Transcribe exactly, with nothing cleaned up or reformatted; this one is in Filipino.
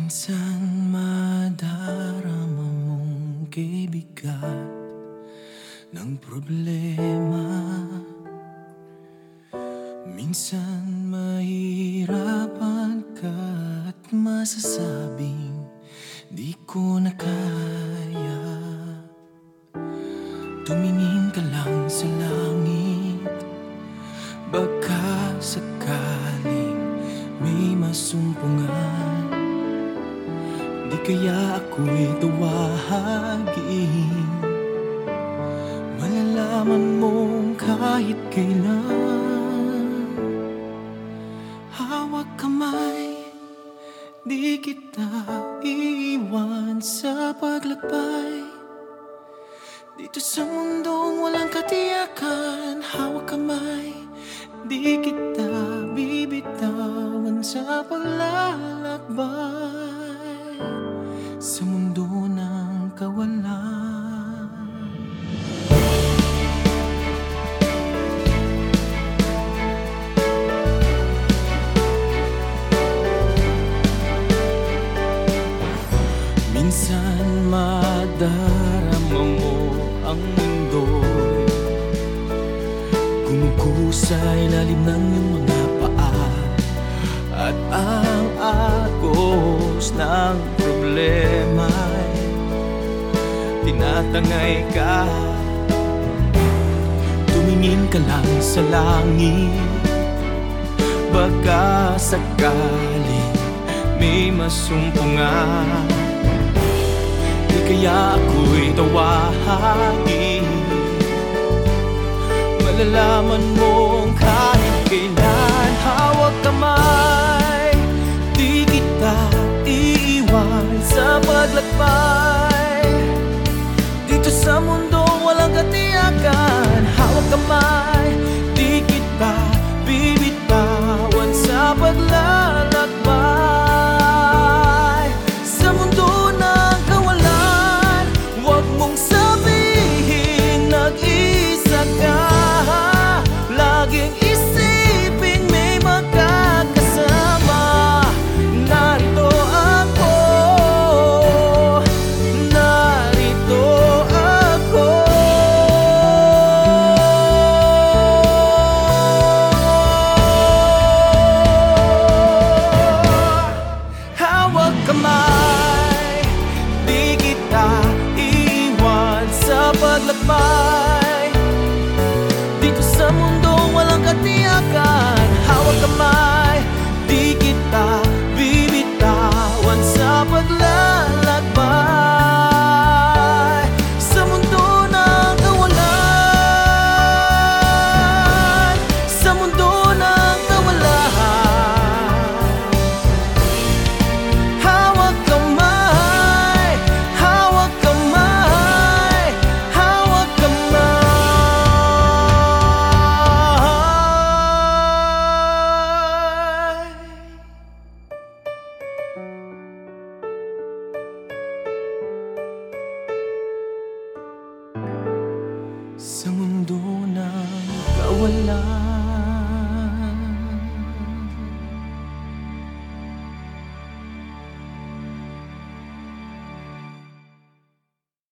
Minsan madarama mong kaibigan ng problema. Minsan mahirapan ka at masasabing di ko na kaya. Tumingin ka lang sa langit, baka sakaling may masumpungan. Di kaya ako'y tawagin, malalaman mong kahit kailan. Hawak kamay, di kita iiwan sa paglakbay. Dito sa mundong walang katiyakan, hawak kamay, di kita bibitawan sa paglalakbay sa mundo ng kawalan. Minsan madarama mo ang mundo'y kumukusa sa ilalim ng iyong mga paa, at ang agos ng problema'y tinatangay ka. Tumingin ka lang sa langit, baka sakaling may masumpungan. Di kaya ako'y tawagin, malalaman mong kahit kailan. Hawak kamay, di kita iiwan sa paglakbay. Dito sa mundo walang katiyakan, hawak kamay, di kita bibitawan sa paglalakbay sa mundo ng kawalan. Huwag mong sabihin nag-isa ka, laging isipin may magkakasama. Narito ako, narito ako. Hawak kamay, di kita iwan sa paglakbay. Dito sa mundo walang katiyakan, hawak kamay, di kita bibitawan sa paglalakbay sa mundo ng kawalan, sa mundo ng kawalan. Hawak kamay, hawak kamay, hawak kamay. Sa mundo ng kawalan.